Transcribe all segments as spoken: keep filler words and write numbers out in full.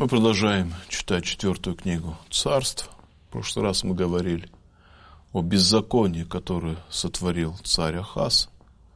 Мы продолжаем читать четвертую книгу Царств. В прошлый раз мы говорили о беззаконии, которое сотворил царь Ахаз,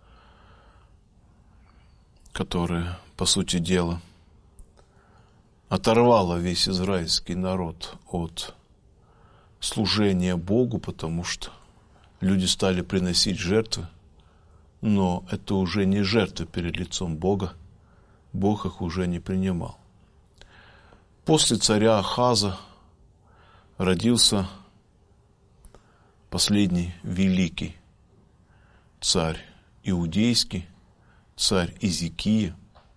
которое, по сути дела, оторвало весь израильский народ от служения Богу, потому что люди стали приносить жертвы, но это уже не жертвы перед лицом Бога, Бог их уже не принимал. После царя Ахаза родился последний великий царь иудейский, царь Изикия.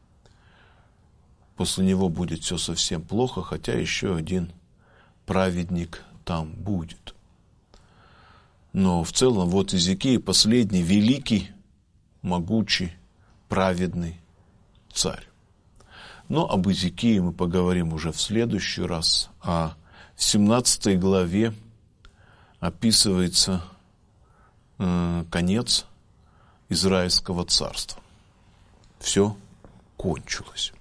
После него будет все совсем плохо, хотя еще один праведник там будет. Но в целом вот Изикия последний великий, могучий, праведный царь. Но об Изикии мы поговорим уже в следующий раз, а в семнадцатой главе описывается э, конец Израильского царства. Все кончилось.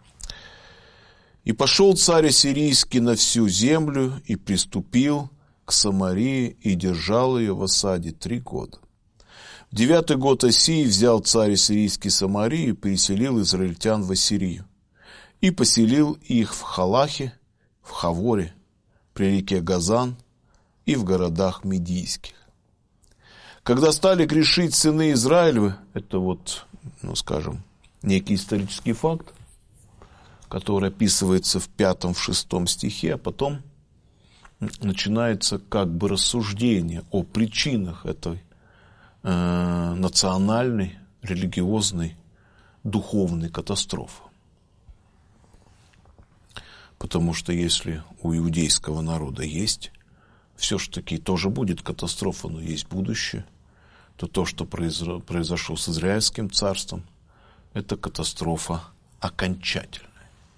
«И пошел царь ассирийский на всю землю, и приступил к Самарии, и держал ее в осаде три года. В девятый год Осии взял царь ассирийский Самарию и переселил израильтян в Ассирию. И поселил их в Халахе, в Хаворе, при реке Газан и в городах медийских. Когда стали грешить сыны Израилевы, это вот, ну скажем, некий исторический факт, который описывается в пятом, в шестом стихе, а потом начинается как бы рассуждение о причинах этой э, национальной, религиозной, духовной катастрофы. Потому что если у иудейского народа есть, все-таки тоже будет катастрофа, но есть будущее, то то, что произошло с Израильским царством, это катастрофа окончательная.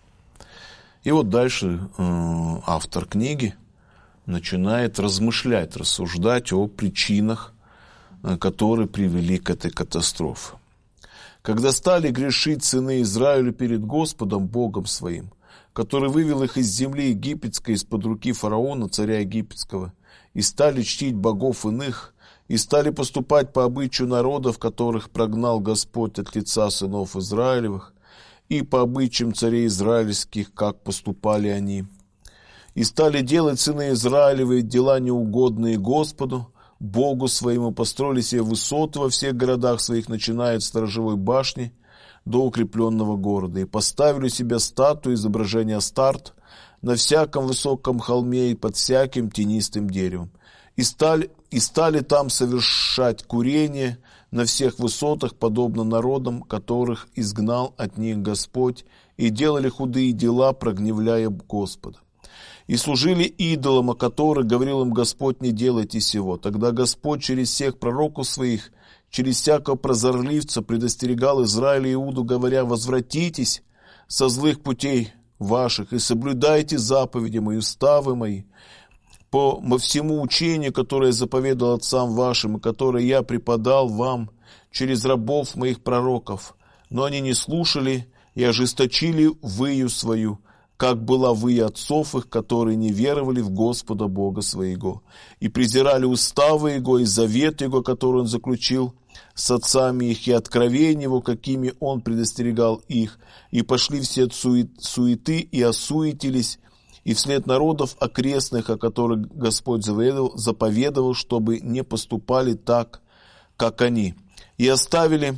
И вот дальше э, автор книги начинает размышлять, рассуждать о причинах, э, которые привели к этой катастрофе. Когда стали грешить сыны Израиля перед Господом Богом своим, который вывел их из земли египетской, из-под руки фараона, царя египетского, и стали чтить богов иных, и стали поступать по обычаю народов, которых прогнал Господь от лица сынов Израилевых, и по обычаям царей израильских, как поступали они. И стали делать сыны Израилевы дела неугодные Господу, Богу своему, построили себе высоты во всех городах своих, начиная от сторожевой башни до укрепленного города, и поставили себе статую изображения Астарт на всяком высоком холме и под всяким тенистым деревом. И стали, и стали там совершать курение на всех высотах, подобно народам, которых изгнал от них Господь, и делали худые дела, прогневляя Господа. И служили идолам, о которых говорил им Господь: не делайте сего. Тогда Господь через всех пророков своих, через всякого прозорливца предостерегал Израиль и Иуду, говоря: возвратитесь со злых путей ваших и соблюдайте заповеди мои, уставы мои, по всему учению, которое я заповедал отцам вашим, и которое я преподал вам через рабов моих пророков. Но они не слушали и ожесточили выю свою, как была выя отцов их, которые не веровали в Господа Бога своего, и презирали уставы Его и завет Его, который Он заключил с отцами их, и откровения Его, какими Он предостерегал их, и пошли все от суеты и осуетились, и вслед народов окрестных, о которых Господь заповедовал, заповедовал, чтобы не поступали так, как они, и оставили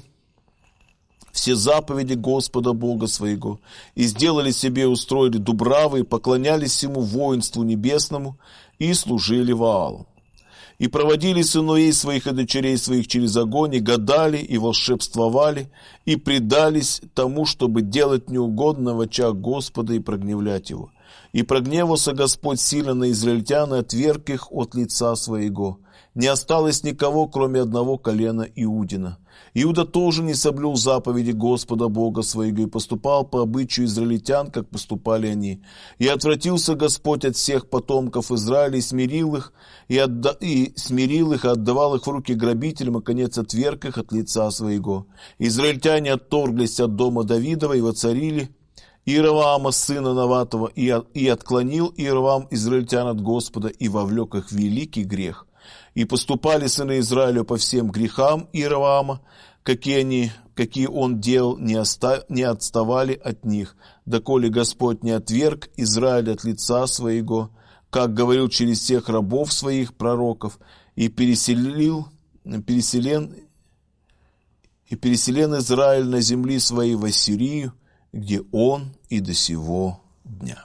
все заповеди Господа Бога своего, и сделали себе, устроили дубравы, и поклонялись всему воинству небесному, и служили Ваалу. И проводили сыновей своих и дочерей своих через огонь, и гадали, и волшебствовали, и предались тому, чтобы делать неугодно в очах Господа и прогневлять Его. И прогневался Господь сильно на израильтян и отверг их от лица своего. Не осталось никого, кроме одного колена Иудина. Иуда тоже не соблюл заповеди Господа Бога своего и поступал по обычаю израильтян, как поступали они. И отвратился Господь от всех потомков Израиля и смирил их, и, отда... и смирил их, и отдавал их в руки грабителям, и, конец, отверг их от лица своего. Израильтяне отторглись от дома Давидова и воцарили, Иеровоама, сына Наватова, и, и отклонил Иеровоам израильтян от Господа, и вовлек их в великий грех. И поступали сыны Израиля по всем грехам Иеровоама, какие, они, какие он делал, не, оста, не отставали от них, доколе Господь не отверг Израиль от лица своего, как говорил через всех рабов своих пророков, и переселил, переселен, и переселен Израиль на земли своей в Ассирию, где он и до сего дня.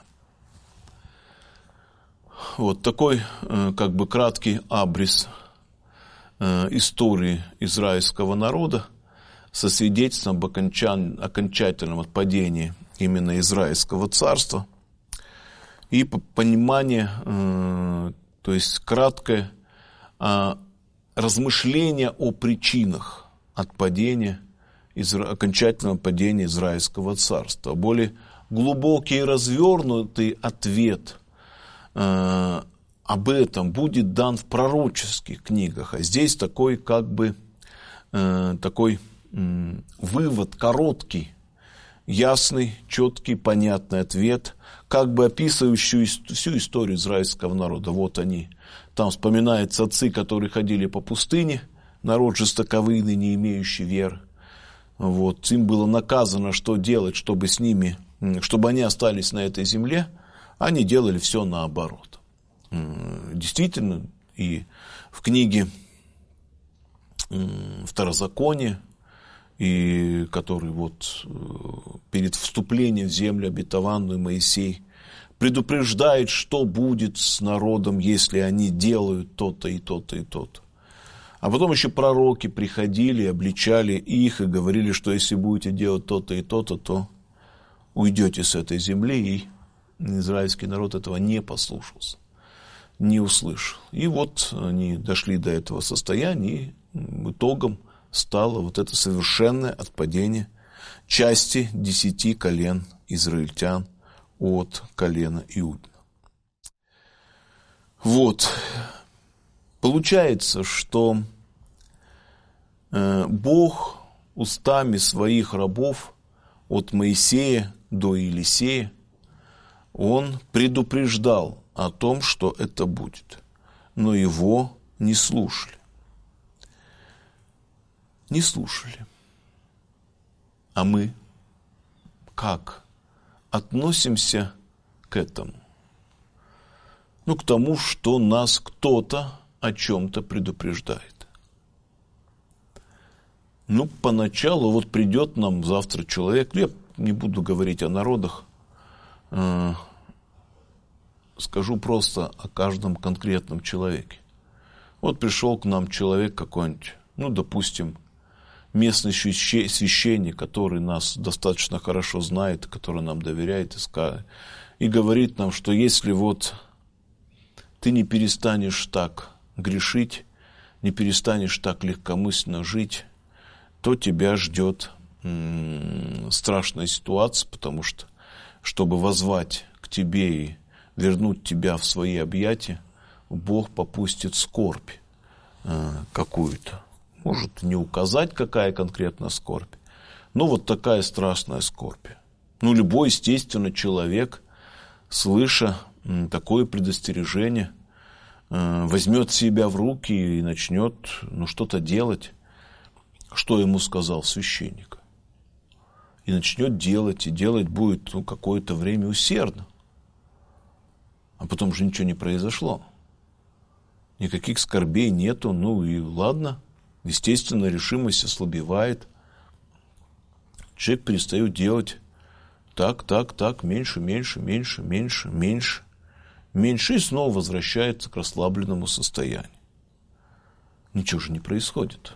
Вот такой как бы краткий абрис истории израильского народа со свидетельством об окончательном отпадении именно Израильского царства и понимание, то есть краткое размышление о причинах отпадения, окончательного падения Израильского царства. Более глубокий и развернутый ответ э, об этом будет дан в пророческих книгах. А здесь такой как бы э, такой э, вывод короткий, ясный, четкий, понятный ответ, как бы описывающий всю историю израильского народа. Вот они. Там вспоминаются отцы, которые ходили по пустыне, народ жестоковыйный, не имеющий веры. Вот, им было наказано, что делать, чтобы с ними, чтобы они остались на этой земле. Они делали все наоборот. Действительно, и в книге Второзакония, и который вот перед вступлением в землю обетованную Моисей предупреждает, что будет с народом, если они делают то-то и то-то и то-то. А потом еще пророки приходили, обличали их и говорили, что если будете делать то-то и то-то, то уйдете с этой земли. И израильский народ этого не послушался, не услышал. И вот они дошли до этого состояния, и итогом стало вот это совершенное отпадение части десяти колен израильтян от колена Иудина. Вот. Получается, что Бог устами своих рабов от Моисея до Елисея, Он предупреждал о том, что это будет, но его не слушали. Не слушали. А мы как относимся к этому? Ну, к тому, что нас кто-то о чем-то предупреждает. Ну, поначалу вот придет нам завтра человек, я не буду говорить о народах, э, скажу просто о каждом конкретном человеке. Вот пришел к нам человек какой-нибудь, ну, допустим, местный священник, который нас достаточно хорошо знает, который нам доверяет, и, скажет, и говорит нам, что если вот ты не перестанешь так грешить, не перестанешь так легкомысленно жить, то тебя ждет м- страшная ситуация, потому что, чтобы воззвать к тебе и вернуть тебя в свои объятия, Бог попустит скорбь э, какую-то. Может не указать, какая конкретно скорбь, но вот такая страшная скорбь. Ну, любой, естественно, человек, слыша м- такое предостережение, возьмет себя в руки и начнет ну, что-то делать, что ему сказал священник. И начнет делать, и делать будет ну, какое-то время усердно. А потом же ничего не произошло. Никаких скорбей нету, ну и ладно. Естественно, решимость ослабевает. Человек перестает делать так, так, так, меньше, меньше, меньше, меньше, меньше. Меньше и снова возвращается к расслабленному состоянию. Ничего же не происходит.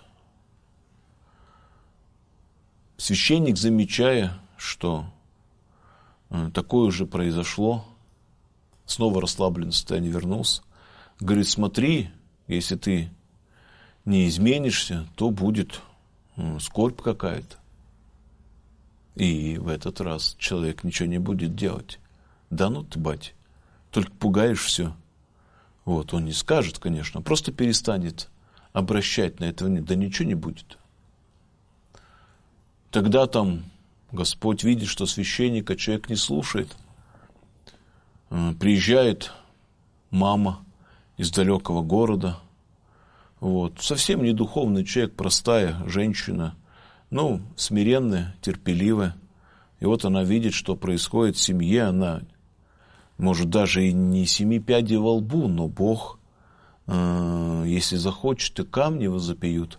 Священник, замечая, что такое уже произошло, снова расслабленное состояние вернулся, говорит, смотри, если ты не изменишься, то будет скорбь какая-то. И в этот раз человек ничего не будет делать. Да ну ты, бать. Только пугаешь все. Вот, он не скажет, конечно, просто перестанет обращать на это. Да ничего не будет. Тогда там Господь видит, что священника человек не слушает. Приезжает мама из далекого города. Вот. Совсем не духовный человек, простая женщина. Ну, смиренная, терпеливая. И вот она видит, что происходит в семье. Она, может, даже и не семи пядей во лбу, но Бог, э, если захочет, и камни возопьют.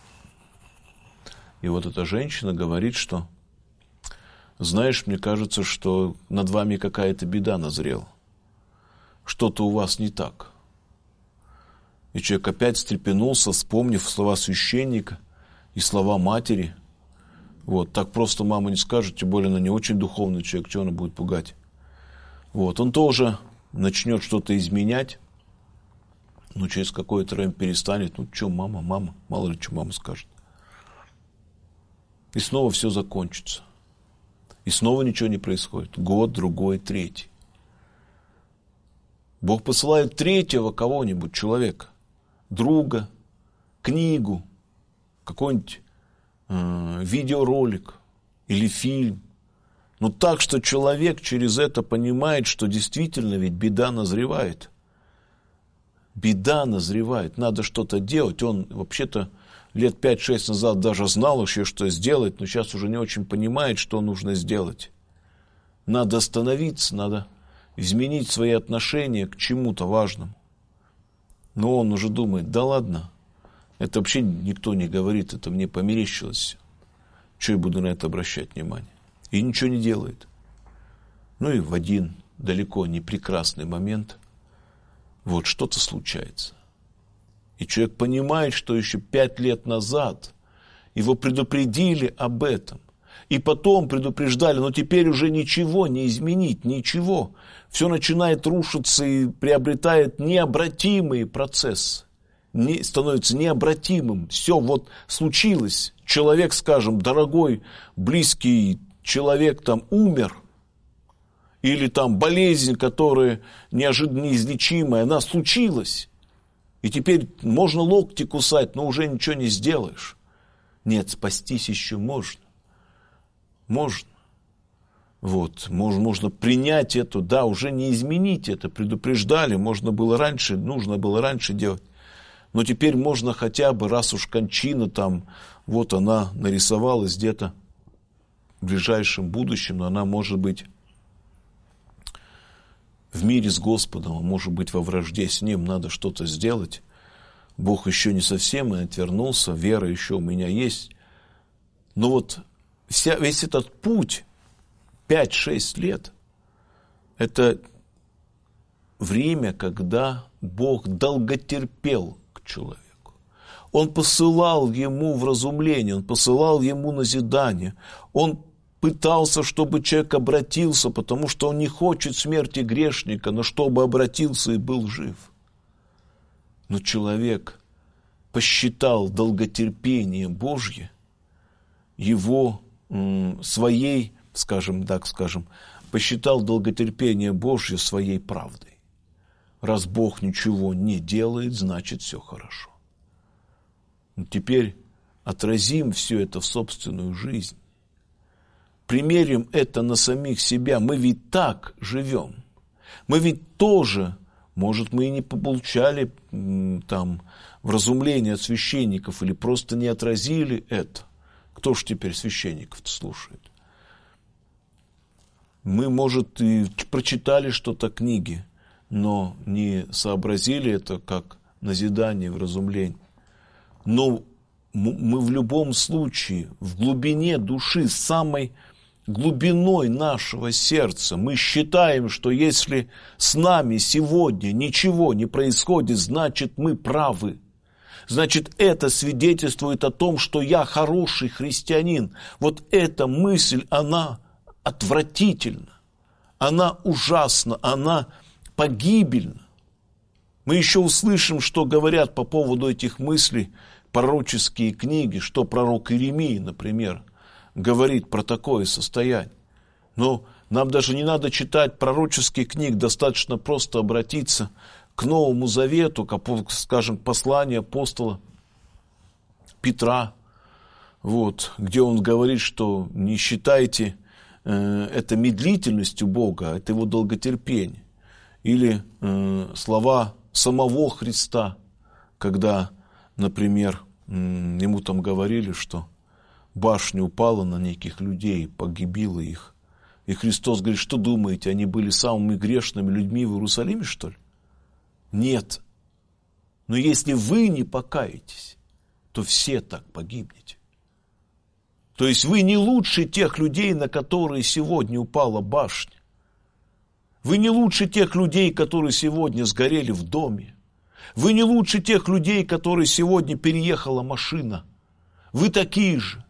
И вот эта женщина говорит, что, знаешь, мне кажется, что над вами какая-то беда назрела. Что-то у вас не так. И человек опять встрепенулся, вспомнив слова священника и слова матери. Вот, так просто мама не скажет, тем более она не очень духовный человек, что она будет пугать. Вот, он тоже начнет что-то изменять, но через какое-то время перестанет. Ну, что, мама, мама, мало ли, что мама скажет. И снова все закончится. И снова ничего не происходит. Год, другой, третий. Бог посылает третьего кого-нибудь, человека, друга, книгу, какой-нибудь э, видеоролик или фильм. Но так, что человек через это понимает, что действительно ведь беда назревает. Беда назревает, надо что-то делать. Он вообще-то лет пять-шесть назад даже знал еще, что сделать, но сейчас уже не очень понимает, что нужно сделать. Надо остановиться, надо изменить свои отношения к чему-то важному. Но он уже думает, да ладно, это вообще никто не говорит, это мне померещилось. Что я буду на это обращать внимание? И ничего не делает. Ну и в один далеко не прекрасный момент вот что-то случается. И человек понимает, что еще пять лет назад его предупредили об этом. И потом предупреждали, но теперь уже ничего не изменить, ничего. Все начинает рушиться и приобретает необратимые процессы. Не, становится необратимым. Все вот случилось. Человек, скажем, дорогой, близкий человек там умер. Или там болезнь, которая неожиданно неизлечимая, она случилась. И теперь можно локти кусать, но уже ничего не сделаешь. Нет, спастись еще можно. Можно. Вот, можно, можно принять это, да, уже не изменить это, предупреждали, можно было раньше, нужно было раньше делать. Но теперь можно хотя бы, раз уж кончина там, вот она нарисовалась где-то в ближайшем будущем, но она может быть в мире с Господом, а может быть во вражде с Ним, надо что-то сделать. Бог еще не совсем и отвернулся, вера еще у меня есть. Но вот вся, весь этот путь, пять-шесть лет, это время, когда Бог долготерпел к человеку. Он посылал ему вразумление, он посылал ему назидание, он пытался, чтобы человек обратился, потому что он не хочет смерти грешника, но чтобы обратился и был жив. Но человек посчитал долготерпение Божье его м, своей, скажем так, скажем, посчитал долготерпение Божье своей правдой. Раз Бог ничего не делает, значит все хорошо. Но теперь отразим все это в собственную жизнь. Примерим это на самих себя. Мы ведь так живем. Мы ведь тоже, может, мы и не получали там вразумление от священников или просто не отразили это. Кто ж теперь священников-то слушает? Мы, может, и прочитали что-то книги, но не сообразили это как назидание, вразумление. Но мы в любом случае, в глубине души, самой глубиной нашего сердца, мы считаем, что если с нами сегодня ничего не происходит, значит, мы правы. Значит, это свидетельствует о том, что я хороший христианин. Вот эта мысль, она отвратительна, она ужасна, она погибельна. Мы еще услышим, что говорят по поводу этих мыслей пророческие книги, что пророк Иеремия, например, говорит про такое состояние. Но нам даже не надо читать пророческих книг, достаточно просто обратиться к Новому Завету, к, скажем, к посланию апостола Петра, вот, где он говорит, что не считайте э, это медлительностью Бога, это его долготерпение. Или э, слова самого Христа, когда, например, э, ему там говорили, что башня упала на неких людей, погибила их. И Христос говорит, что думаете, они были самыми грешными людьми в Иерусалиме, что ли? Нет. Но если вы не покаетесь, то все так погибнете. То есть вы не лучше тех людей, на которые сегодня упала башня. Вы не лучше тех людей, которые сегодня сгорели в доме. Вы не лучше тех людей, которые сегодня переехала машина. Вы такие же.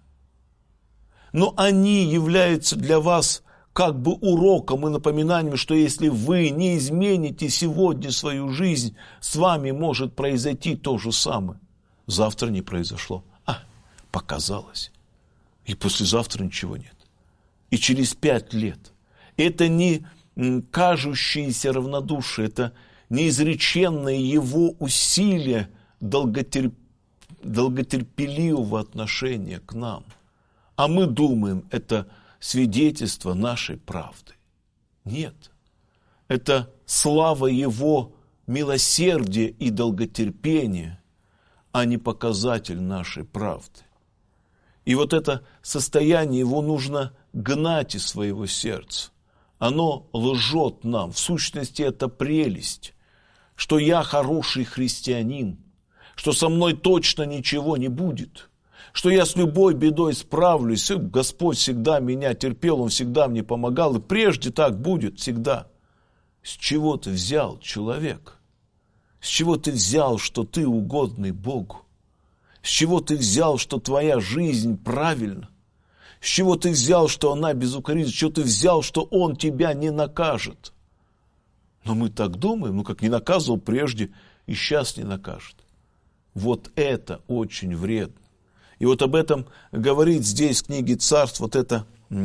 Но они являются для вас как бы уроком и напоминанием, что если вы не измените сегодня свою жизнь, с вами может произойти то же самое. Завтра не произошло. А, показалось. И послезавтра ничего нет. И через пять лет. Это не кажущееся равнодушие, это неизреченное его усилие долготерп... долготерпеливого отношения к нам. А мы думаем, это свидетельство нашей правды. Нет. Это слава его милосердия и долготерпения, а не показатель нашей правды. И вот это состояние его нужно гнать из своего сердца. Оно лжет нам. В сущности, это прелесть, что я хороший христианин, что со мной точно ничего не будет, что я с любой бедой справлюсь, и Господь всегда меня терпел, Он всегда мне помогал, и прежде так будет всегда. С чего ты взял, человек? С чего ты взял, что ты угодный Богу? С чего ты взял, что твоя жизнь правильна? С чего ты взял, что она безукоризненна? С чего ты взял, что Он тебя не накажет? Но мы так думаем, ну как не наказывал прежде, и сейчас не накажет. Вот это очень вредно. И вот об этом говорит здесь в книге Царств, вот это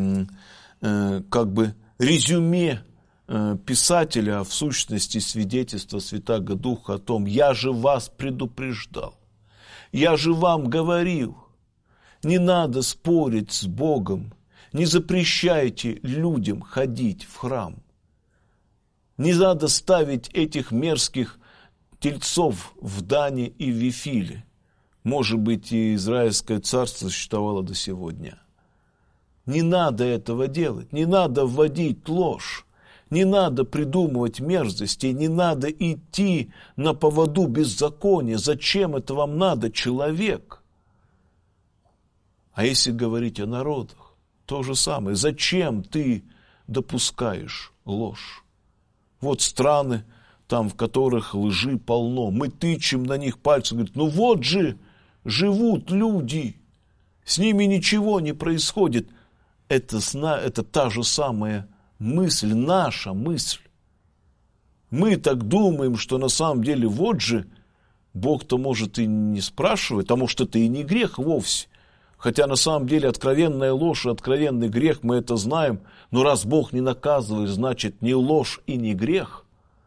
э, как бы резюме э, писателя, а в сущности свидетельство Святаго Духа о том, я же вас предупреждал, я же вам говорил, не надо спорить с Богом, не запрещайте людям ходить в храм, не надо ставить этих мерзких тельцов в Дане и в Вифиле. Может быть, и Израильское царство существовало до сего дня. Не надо этого делать, не надо вводить ложь, не надо придумывать мерзости, не надо идти на поводу беззакония. Зачем это вам надо, человек? А если говорить о народах, то же самое. Зачем ты допускаешь ложь? Вот страны, там, в которых лжи полно. Мы тычем на них пальцем, говорит, ну вот же живут люди, с ними ничего не происходит. Это, это та же самая мысль, наша мысль. Мы так думаем, что на самом деле вот же Бог-то может и не спрашивает, а может это и не грех вовсе. Хотя на самом деле откровенная ложь и откровенный грех, мы это знаем, но раз Бог не наказывает, значит не ложь и не грех.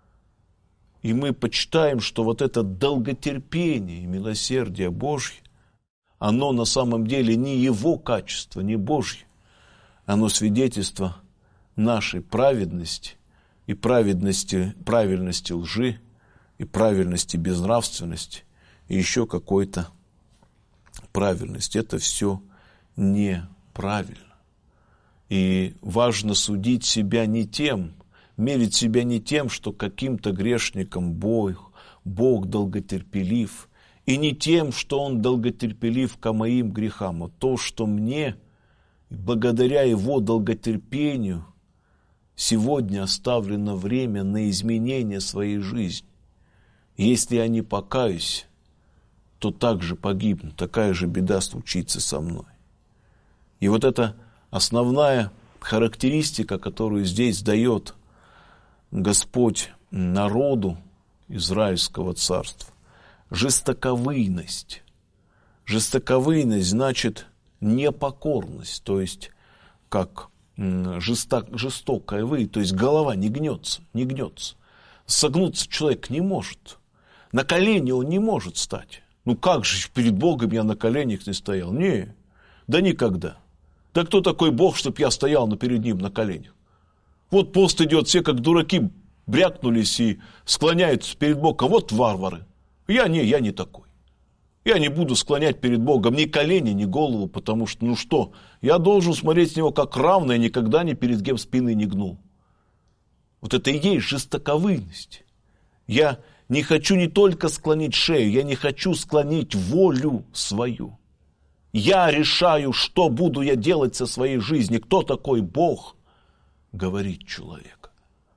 И мы почитаем, что вот это долготерпение и милосердие Божье, оно на самом деле не его качество, не Божье, оно свидетельство нашей праведности и праведности, правильности лжи, и правильности безнравственности, и еще какой-то правильности. Это все неправильно. И важно судить себя не тем, мерить себя не тем, что каким-то грешником Бог, Бог долготерпелив, и не тем, что Он долготерпелив ко моим грехам, а то, что мне, благодаря Его долготерпению, сегодня оставлено время на изменение своей жизни. Если я не покаюсь, то также погибну, такая же беда случится со мной. И вот это основная характеристика, которую здесь дает Господь народу Израильского царства. Жестоковыйность. Жестоковыйность значит непокорность, то есть как жесток, жестокая вы, то есть голова не гнется, не гнется. Согнуться человек не может. На колени он не может стать. Ну как же перед Богом я на коленях не стоял? Не. Да никогда. Да кто такой Бог, чтоб я стоял перед Ним на коленях? Вот пост идет, все как дураки брякнулись и склоняются перед Богом. Вот варвары. Я не, я не такой. Я не буду склонять перед Богом ни колени, ни голову, потому что, ну что, я должен смотреть с Него как равный, никогда ни перед кем спины не гнул. Вот это и есть жестоковыйность. Я не хочу не только склонить шею, я не хочу склонить волю свою. Я решаю, что буду я делать со своей жизнью. Кто такой Бог? Говорит человек.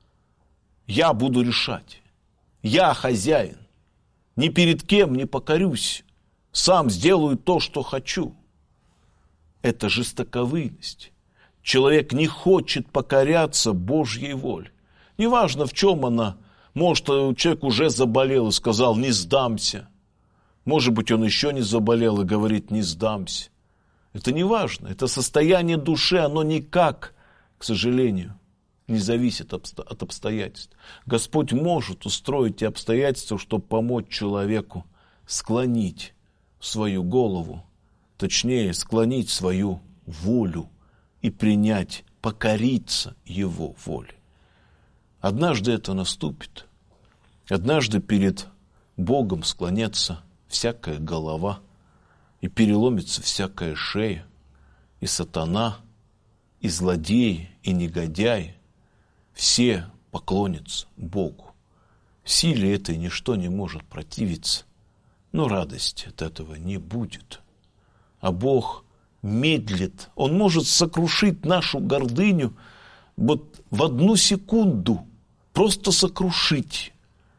Я буду решать. Я хозяин. Ни перед кем не покорюсь. Сам сделаю то, что хочу. Это жестоковыйность. Человек не хочет покоряться Божьей воле. Неважно, в чем она. Может, человек уже заболел и сказал, не сдамся. Может быть, он еще не заболел и говорит, не сдамся. Это не важно. Это состояние души, оно никак, к сожалению, не зависит от обстоятельств. Господь может устроить те обстоятельства, чтобы помочь человеку склонить свою голову, точнее, склонить свою волю и принять, покориться Его воле. Однажды это наступит. Однажды перед Богом склонится всякая голова, и переломится всякая шея, и сатана, и злодеи, и негодяи, все поклонятся Богу. Силе этой ничто не может противиться, но радости от этого не будет. А Бог медлит, Он может сокрушить нашу гордыню вот в одну секунду, просто сокрушить.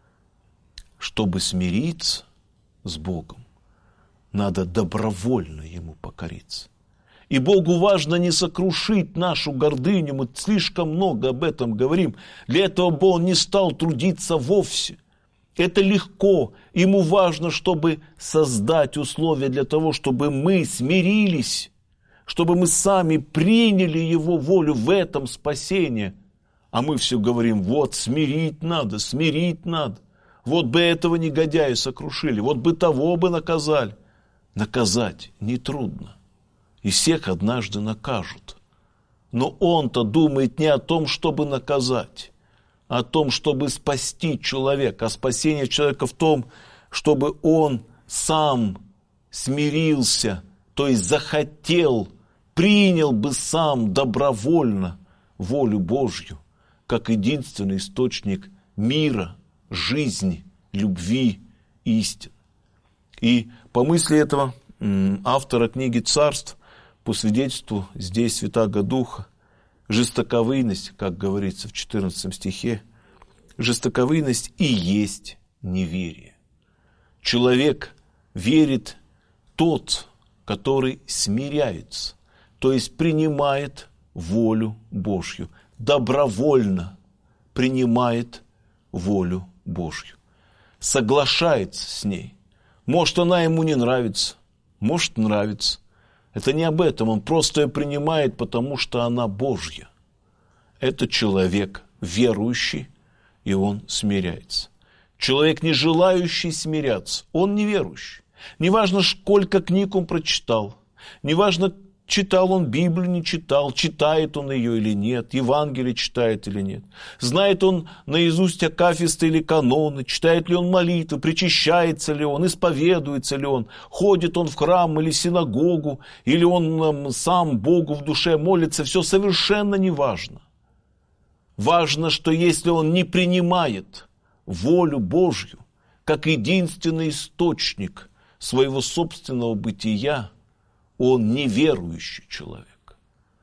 Чтобы смириться с Богом, надо добровольно Ему покориться. И Богу важно не сокрушить нашу гордыню, мы слишком много об этом говорим. Для этого бы Он не стал трудиться вовсе. Это легко. Ему важно, чтобы создать условия для того, чтобы мы смирились, чтобы мы сами приняли Его волю в этом спасение. А мы все говорим, вот смирить надо, смирить надо. Вот бы этого негодяя сокрушили, вот бы того бы наказали. Наказать нетрудно. И всех однажды накажут. Но он-то думает не о том, чтобы наказать, а о том, чтобы спасти человека. А спасение человека в том, чтобы он сам смирился, то есть захотел, принял бы сам добровольно волю Божью, как единственный источник мира, жизни, любви, истины. И по мысли этого автора книги «Царств», по свидетельству здесь Святаго Духа, жестоковыйность, как говорится в четырнадцатом стихе, жестоковыйность и есть неверие. Человек верит тот, который смиряется, то есть принимает волю Божью, добровольно принимает волю Божью, соглашается с ней. Может, она ему не нравится, может, нравится. Это не об этом, он просто ее принимает, потому что она Божья. Это человек верующий, и он смиряется. Человек, не желающий смиряться, он неверующий. Неважно, сколько книг он прочитал, неважно, читал он Библию, не читал, читает он ее или нет, Евангелие читает или нет, знает он наизусть акафисты или каноны, читает ли он молитвы, причащается ли он, исповедуется ли он, ходит он в храм или синагогу, или он сам Богу в душе молится, все совершенно не важно. Важно, что если он не принимает волю Божью как единственный источник своего собственного бытия, он неверующий человек.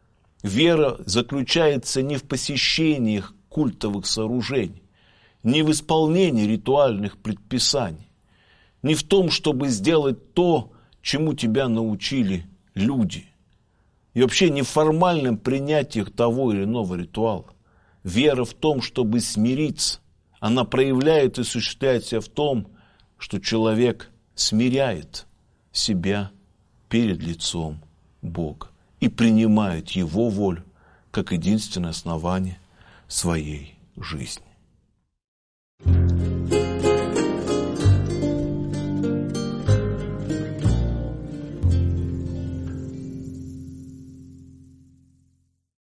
Вера заключается не в посещениях культовых сооружений, не в исполнении ритуальных предписаний, не в том, чтобы сделать то, чему тебя научили люди, и вообще не в формальном принятии того или иного ритуала. Вера в том, чтобы смириться, она проявляет и осуществляет себя в том, что человек смиряет себя перед лицом Бога и принимает Его волю как единственное основание своей жизни.